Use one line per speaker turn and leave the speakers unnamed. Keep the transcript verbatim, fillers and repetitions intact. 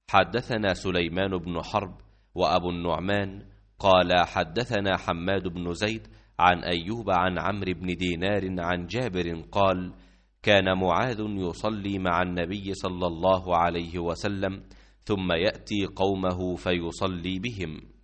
حدثنا سليمان بن حرب وأبو النعمان قال حدثنا حماد بن زيد عن أيوب عن عمرو بن دينار عن جابر قال كان معاذ يصلي مع النبي صلى الله عليه وسلم ثم يأتي قومه فيصلي بهم.